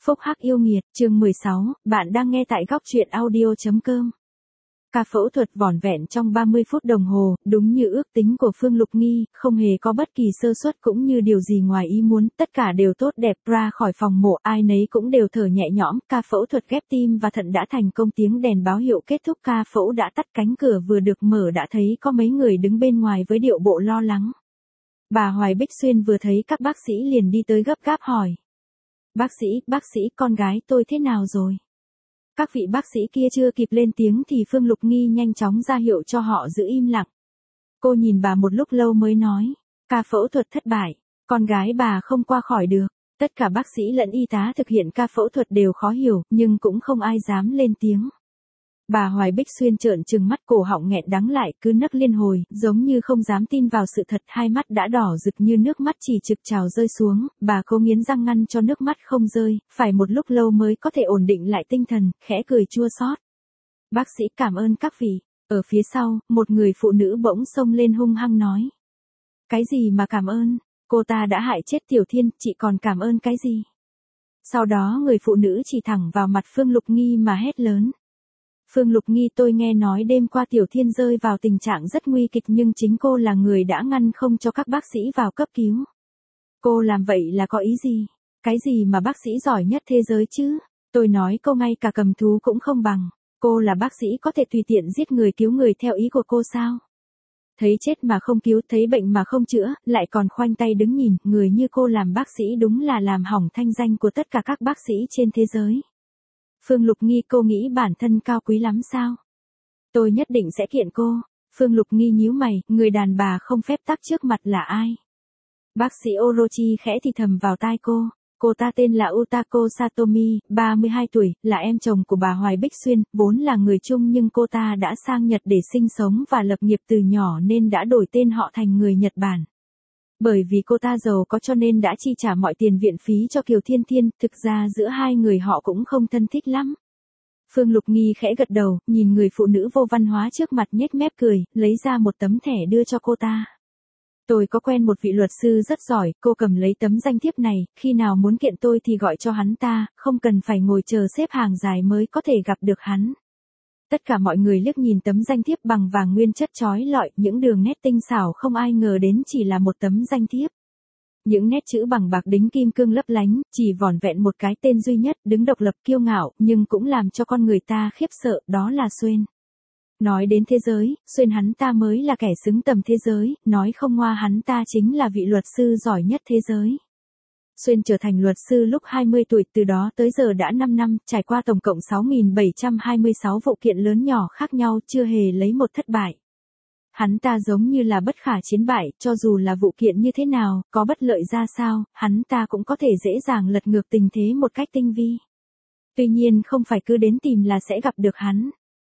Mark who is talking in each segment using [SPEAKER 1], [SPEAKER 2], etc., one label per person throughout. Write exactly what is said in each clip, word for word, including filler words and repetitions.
[SPEAKER 1] Phúc hắc yêu nghiệt, chương mười sáu, bạn đang nghe tại góc truyện audio.com. Ca phẫu thuật vỏn vẹn trong ba mươi phút đồng hồ, đúng như ước tính của Phương Lục Nghi, không hề có bất kỳ sơ suất cũng như điều gì ngoài ý muốn, tất cả đều tốt đẹp. Ra khỏi phòng mổ, ai nấy cũng đều thở nhẹ nhõm. Ca phẫu thuật ghép tim và thận đã thành công, tiếng đèn báo hiệu kết thúc ca phẫu đã tắt, cánh cửa vừa được mở đã thấy có mấy người đứng bên ngoài với điệu bộ lo lắng. Bà Hoài Bích Xuyên vừa thấy các bác sĩ liền đi tới gấp gáp hỏi. Bác sĩ, bác sĩ, con gái tôi thế nào rồi? Các vị bác sĩ kia chưa kịp lên tiếng thì Phương Lục Nghi nhanh chóng ra hiệu cho họ giữ im lặng. Cô nhìn bà một lúc lâu mới nói, ca phẫu thuật thất bại, con gái bà không qua khỏi được. Tất cả bác sĩ lẫn y tá thực hiện ca phẫu thuật đều khó hiểu, nhưng cũng không ai dám lên tiếng. Bà Hoài Bích Xuyên trợn trừng mắt, cổ họng nghẹn đắng lại, cứ nấc liên hồi, giống như không dám tin vào sự thật, hai mắt đã đỏ rực như nước mắt chỉ trực trào rơi xuống. Bà cố nghiến răng ngăn cho nước mắt không rơi, phải một lúc lâu mới có thể ổn định lại tinh thần, khẽ cười chua xót. Bác sĩ cảm ơn các vị. Ở phía sau, một người phụ nữ bỗng xông lên hung hăng nói. Cái gì mà cảm ơn, cô ta đã hại chết Tiểu Thiên, chị còn cảm ơn cái gì? Sau đó người phụ nữ chỉ thẳng vào mặt Phương Lục Nghi mà hét lớn. Phương Lục Nghi, tôi nghe nói đêm qua Tiểu Thiên rơi vào tình trạng rất nguy kịch nhưng chính cô là người đã ngăn không cho các bác sĩ vào cấp cứu. Cô làm vậy là có ý gì? Cái gì mà bác sĩ giỏi nhất thế giới chứ? Tôi nói cô ngay cả cầm thú cũng không bằng. Cô là bác sĩ có thể tùy tiện giết người cứu người theo ý của cô sao? Thấy chết mà không cứu, thấy bệnh mà không chữa, lại còn khoanh tay đứng nhìn, người như cô làm bác sĩ đúng là làm hỏng thanh danh của tất cả các bác sĩ trên thế giới. Phương Lục Nghi, cô nghĩ bản thân cao quý lắm sao? Tôi nhất định sẽ kiện cô. Phương Lục Nghi nhíu mày, người đàn bà không phép tắc trước mặt là ai? Bác sĩ Orochi khẽ thì thầm vào tai cô. Cô ta tên là Utako Satomi, ba mươi hai tuổi, là em chồng của bà Hoài Bích Xuyên, vốn là người Trung nhưng cô ta đã sang Nhật để sinh sống và lập nghiệp từ nhỏ nên đã đổi tên họ thành người Nhật Bản. Bởi vì cô ta giàu có cho nên đã chi trả mọi tiền viện phí cho Kiều Thiên Thiên, thực ra giữa hai người họ cũng không thân thích lắm. Phương Lục Nghi khẽ gật đầu, nhìn người phụ nữ vô văn hóa trước mặt nhếch mép cười, lấy ra một tấm thẻ đưa cho cô ta. Tôi có quen một vị luật sư rất giỏi, cô cầm lấy tấm danh thiếp này, khi nào muốn kiện tôi thì gọi cho hắn ta, không cần phải ngồi chờ xếp hàng dài mới có thể gặp được hắn. Tất cả mọi người liếc nhìn tấm danh thiếp bằng vàng nguyên chất chói lọi, những đường nét tinh xảo không ai ngờ đến chỉ là một tấm danh thiếp. Những nét chữ bằng bạc đính kim cương lấp lánh, chỉ vỏn vẹn một cái tên duy nhất, đứng độc lập kiêu ngạo, nhưng cũng làm cho con người ta khiếp sợ, đó là Xuyên. Nói đến thế giới, Xuyên hắn ta mới là kẻ xứng tầm thế giới, nói không ngoa hắn ta chính là vị luật sư giỏi nhất thế giới. Xuyên trở thành luật sư lúc hai mươi tuổi, từ đó tới giờ đã năm năm, trải qua tổng cộng sáu nghìn bảy trăm hai mươi sáu vụ kiện lớn nhỏ khác nhau, chưa hề lấy một thất bại. Hắn ta giống như là bất khả chiến bại, cho dù là vụ kiện như thế nào, có bất lợi ra sao, hắn ta cũng có thể dễ dàng lật ngược tình thế một cách tinh vi. Tuy nhiên không phải cứ đến tìm là sẽ gặp được hắn.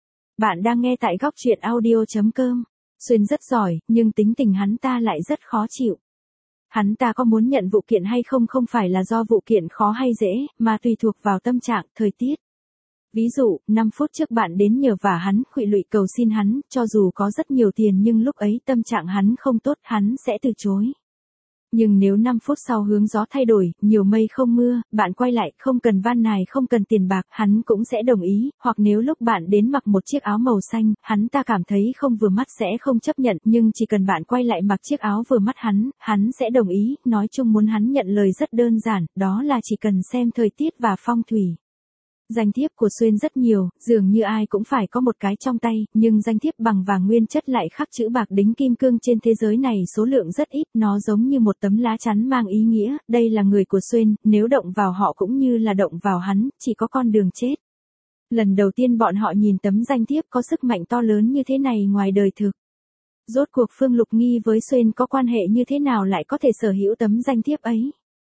[SPEAKER 1] Bạn đang nghe tại góc truyện audio.com. Xuyên rất giỏi, nhưng tính tình hắn ta lại rất khó chịu. Hắn ta có muốn nhận vụ kiện hay không không phải là do vụ kiện khó hay dễ, mà tùy thuộc vào tâm trạng, thời tiết. Ví dụ, năm phút trước bạn đến nhờ vả hắn, khuỵu lụy cầu xin hắn, cho dù có rất nhiều tiền nhưng lúc ấy tâm trạng hắn không tốt, hắn sẽ từ chối. Nhưng nếu năm phút sau hướng gió thay đổi, nhiều mây không mưa, bạn quay lại, không cần van nài không cần tiền bạc, hắn cũng sẽ đồng ý, hoặc nếu lúc bạn đến mặc một chiếc áo màu xanh, hắn ta cảm thấy không vừa mắt sẽ không chấp nhận, nhưng chỉ cần bạn quay lại mặc chiếc áo vừa mắt hắn, hắn sẽ đồng ý, nói chung muốn hắn nhận lời rất đơn giản, đó là chỉ cần xem thời tiết và phong thủy. Danh thiếp của Xuyên rất nhiều, dường như ai cũng phải có một cái trong tay, nhưng danh thiếp bằng vàng nguyên chất lại khắc chữ bạc đính kim cương trên thế giới này số lượng rất ít, nó giống như một tấm lá chắn mang ý nghĩa, đây là người của Xuyên, nếu động vào họ cũng như là động vào hắn, chỉ có con đường chết. Lần đầu tiên bọn họ nhìn tấm danh thiếp có sức mạnh to lớn như thế này ngoài đời thực. Rốt cuộc Phương Lục Nghi với Xuyên có quan hệ như thế nào lại có thể sở hữu tấm danh thiếp ấy?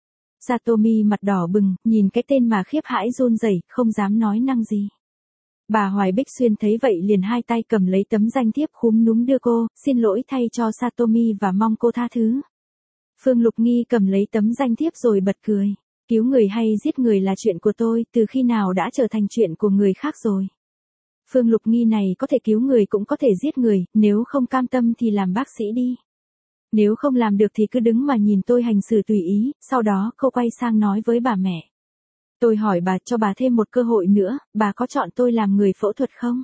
[SPEAKER 1] Satomi mặt đỏ bừng, nhìn cái tên mà khiếp hãi run rẩy, không dám nói năng gì. Bà Hoài Bích Xuyên thấy vậy liền hai tay cầm lấy tấm danh thiếp khúm núm đưa cô, xin lỗi thay cho Satomi và mong cô tha thứ. Phương Lục Nghi cầm lấy tấm danh thiếp rồi bật cười. Cứu người hay giết người là chuyện của tôi, từ khi nào đã trở thành chuyện của người khác rồi. Phương Lục Nghi này có thể cứu người cũng có thể giết người, nếu không cam tâm thì làm bác sĩ đi. Nếu không làm được thì cứ đứng mà nhìn tôi hành xử tùy ý, sau đó cô quay sang nói với bà mẹ. Tôi hỏi bà, cho bà thêm một cơ hội nữa, bà có chọn tôi làm người phẫu thuật không?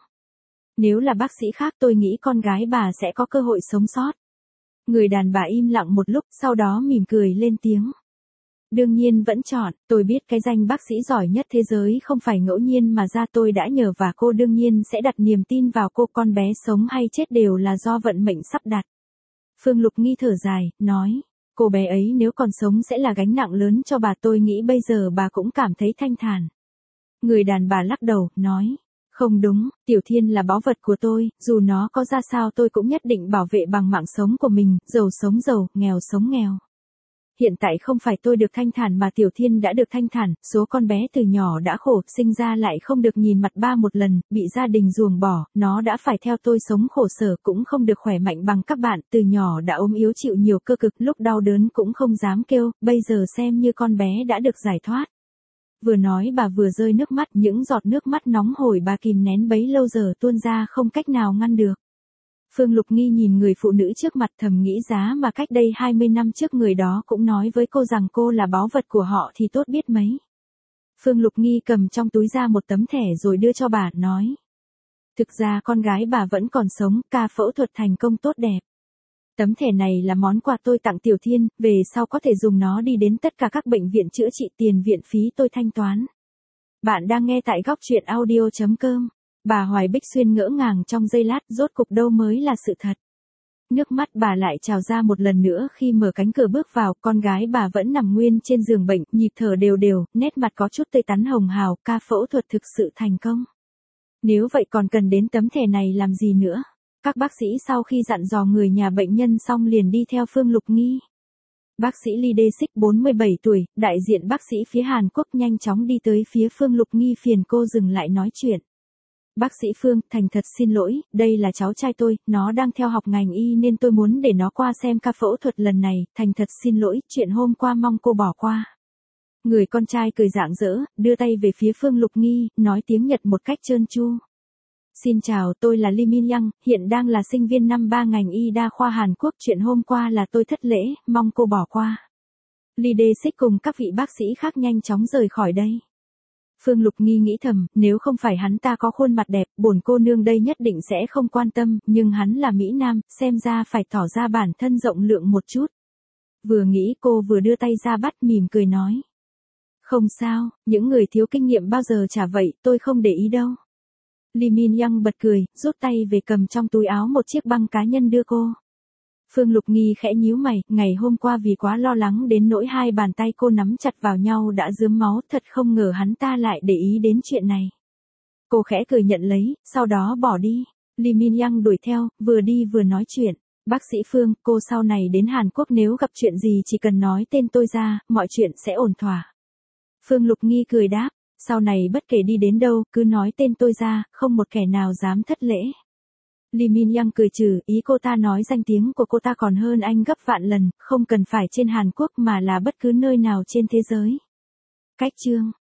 [SPEAKER 1] Nếu là bác sĩ khác tôi nghĩ con gái bà sẽ có cơ hội sống sót. Người đàn bà im lặng một lúc, sau đó mỉm cười lên tiếng. Đương nhiên vẫn chọn, tôi biết cái danh bác sĩ giỏi nhất thế giới không phải ngẫu nhiên mà ra, tôi đã nhờ và cô đương nhiên sẽ đặt niềm tin vào cô, con bé sống hay chết đều là do vận mệnh sắp đặt. Phương Lục Nghi thở dài, nói, cô bé ấy nếu còn sống sẽ là gánh nặng lớn cho bà, tôi nghĩ bây giờ bà cũng cảm thấy thanh thản. Người đàn bà lắc đầu, nói, không đúng, Tiểu Thiên là báu vật của tôi, dù nó có ra sao tôi cũng nhất định bảo vệ bằng mạng sống của mình, giàu sống giàu, nghèo sống nghèo. Hiện tại không phải tôi được thanh thản mà Tiểu Thiên đã được thanh thản, số con bé từ nhỏ đã khổ, sinh ra lại không được nhìn mặt ba một lần, bị gia đình ruồng bỏ, nó đã phải theo tôi sống khổ sở, cũng không được khỏe mạnh bằng các bạn, từ nhỏ đã ốm yếu chịu nhiều cơ cực, lúc đau đớn cũng không dám kêu, bây giờ xem như con bé đã được giải thoát. Vừa nói bà vừa rơi nước mắt, những giọt nước mắt nóng hổi bà kìm nén bấy lâu giờ tuôn ra không cách nào ngăn được. Phương Lục Nghi nhìn người phụ nữ trước mặt thầm nghĩ giá mà cách đây hai mươi năm trước người đó cũng nói với cô rằng cô là báu vật của họ thì tốt biết mấy. Phương Lục Nghi cầm trong túi ra một tấm thẻ rồi đưa cho bà, nói. Thực ra con gái bà vẫn còn sống, ca phẫu thuật thành công tốt đẹp. Tấm thẻ này là món quà tôi tặng Tiểu Thiên, về sau có thể dùng nó đi đến tất cả các bệnh viện chữa trị, tiền viện phí tôi thanh toán. Bạn đang nghe tại góc truyện audio chấm com. Bà Hoài Bích Xuyên ngỡ ngàng trong giây lát, rốt cục đâu mới là sự thật. Nước mắt bà lại trào ra một lần nữa khi mở cánh cửa bước vào, con gái bà vẫn nằm nguyên trên giường bệnh, nhịp thở đều đều, nét mặt có chút tươi tắn hồng hào, ca phẫu thuật thực sự thành công. Nếu vậy còn cần đến tấm thẻ này làm gì nữa? Các bác sĩ sau khi dặn dò người nhà bệnh nhân xong liền đi theo Phương Lục Nghi. Bác sĩ Lee Dae-sik bốn mươi bảy tuổi, đại diện bác sĩ phía Hàn Quốc nhanh chóng đi tới phía Phương Lục Nghi phiền cô dừng lại nói chuyện. Bác sĩ Phương, thành thật xin lỗi, đây là cháu trai tôi, nó đang theo học ngành y nên tôi muốn để nó qua xem ca phẫu thuật lần này, thành thật xin lỗi, chuyện hôm qua mong cô bỏ qua. Người con trai cười rạng rỡ, đưa tay về phía Phương Lục Nghi, nói tiếng Nhật một cách trơn tru. Xin chào, tôi là Lee Min Young, hiện đang là sinh viên năm ba ngành y đa khoa Hàn Quốc, chuyện hôm qua là tôi thất lễ, mong cô bỏ qua. Lee Dae-sik cùng các vị bác sĩ khác nhanh chóng rời khỏi đây. Phương Lục Nghi nghĩ thầm, nếu không phải hắn ta có khuôn mặt đẹp, bổn cô nương đây nhất định sẽ không quan tâm, nhưng hắn là Mỹ Nam, xem ra phải tỏ ra bản thân rộng lượng một chút. Vừa nghĩ cô vừa đưa tay ra bắt, mỉm cười nói. Không sao, những người thiếu kinh nghiệm bao giờ chả vậy, tôi không để ý đâu. Lee Min Young bật cười, rút tay về cầm trong túi áo một chiếc băng cá nhân đưa cô. Phương Lục Nghi khẽ nhíu mày, ngày hôm qua vì quá lo lắng đến nỗi hai bàn tay cô nắm chặt vào nhau đã rướm máu, thật không ngờ hắn ta lại để ý đến chuyện này. Cô khẽ cười nhận lấy, sau đó bỏ đi. Lee Min Young đuổi theo, vừa đi vừa nói chuyện. Bác sĩ Phương, cô sau này đến Hàn Quốc nếu gặp chuyện gì chỉ cần nói tên tôi ra, mọi chuyện sẽ ổn thỏa. Phương Lục Nghi cười đáp, sau này bất kể đi đến đâu, cứ nói tên tôi ra, không một kẻ nào dám thất lễ. Lee Min Young cười trừ, ý cô ta nói danh tiếng của cô ta còn hơn anh gấp vạn lần, không cần phải trên Hàn Quốc mà là bất cứ nơi nào trên thế giới. Cách chương